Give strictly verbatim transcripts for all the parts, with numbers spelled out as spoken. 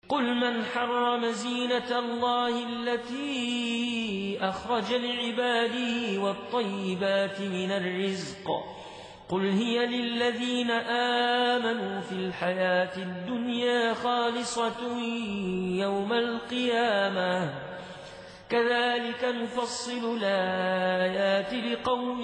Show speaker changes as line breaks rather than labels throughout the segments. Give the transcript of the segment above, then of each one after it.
قل من حرم زينة الله التي أخرج لعباده والطيبات من الرزق قل هي للذين آمنوا في الحياة الدنيا خالصة يوم القيامة كذلك نفصل الآيات لقوم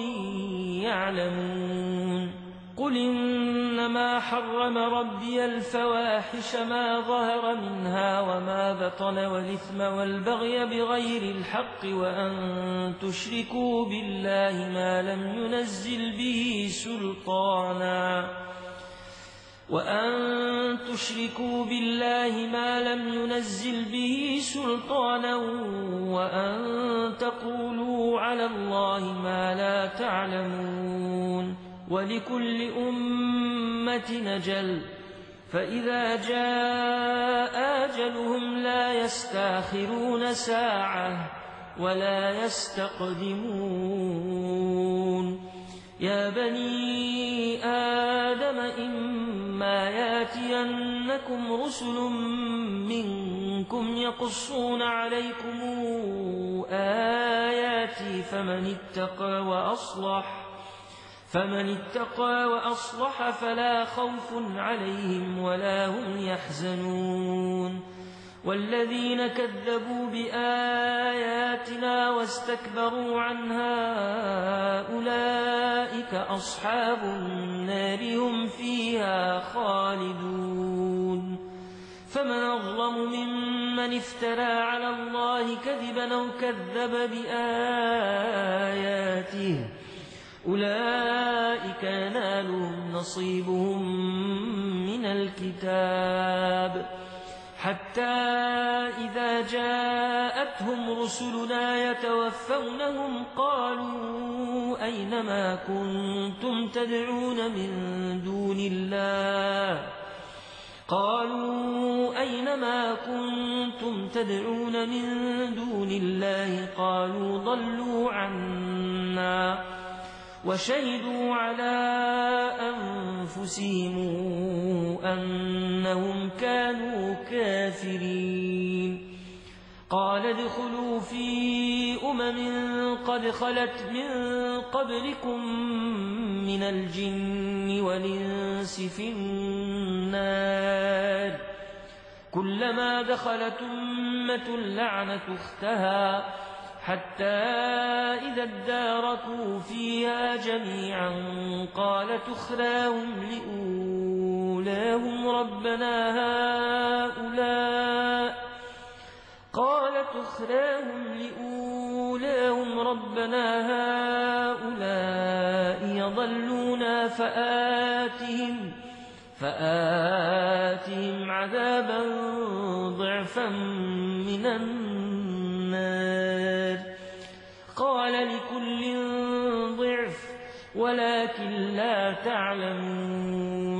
يعلمون قل إنما حرم ربي الفواحش ما ظهر منها وما بطن والإثم والبغي بغير الحق وأن تشركوا بالله ما لم ينزل به سلطانا وأن تشركوا بالله ما لم ينزل به سلطانا وأن تقولوا على الله ما لا تعلمون ولكل أمة نجل فإذا جاء أجلهم لا يستاخرون ساعة ولا يستقدمون يا بني آدم إما ياتينكم رسل منكم يقصون عليكم آياتي فمن اتقى وأصلح فمن اتقى وأصلح فلا خوف عليهم ولا هم يحزنون والذين كذبوا بآياتنا واستكبروا عنها أولئك أصحاب النار هم فيها خالدون فمن أظلم ممن افترى على الله كذبا أو كذب بآياته أولئك ينالهم نصيبهم من الكتاب حتى إذا جاءتهم رسلنا يتوفونهم قالوا أينما كنتم تدعون من دون الله قالوا أينما كنتم تدعون من دون الله قالوا ضلوا عنا وشهدوا على أنفسهم أنهم كانوا كافرين قال ادخلوا في أمم قد خلت من قبلكم من الجن والإنس في النار كلما دخلت أمة لعنت أختها حتى إذا اداركوا فيها جميعا قالت أخراهم لأولاهم ربنا هؤلاء قالت أخراهم لأولاهم ربنا هؤلاء يضلونا فآتهم فآتهم عذابا ضعفا من النار قال لكل ضعف ولكن لا تعلمون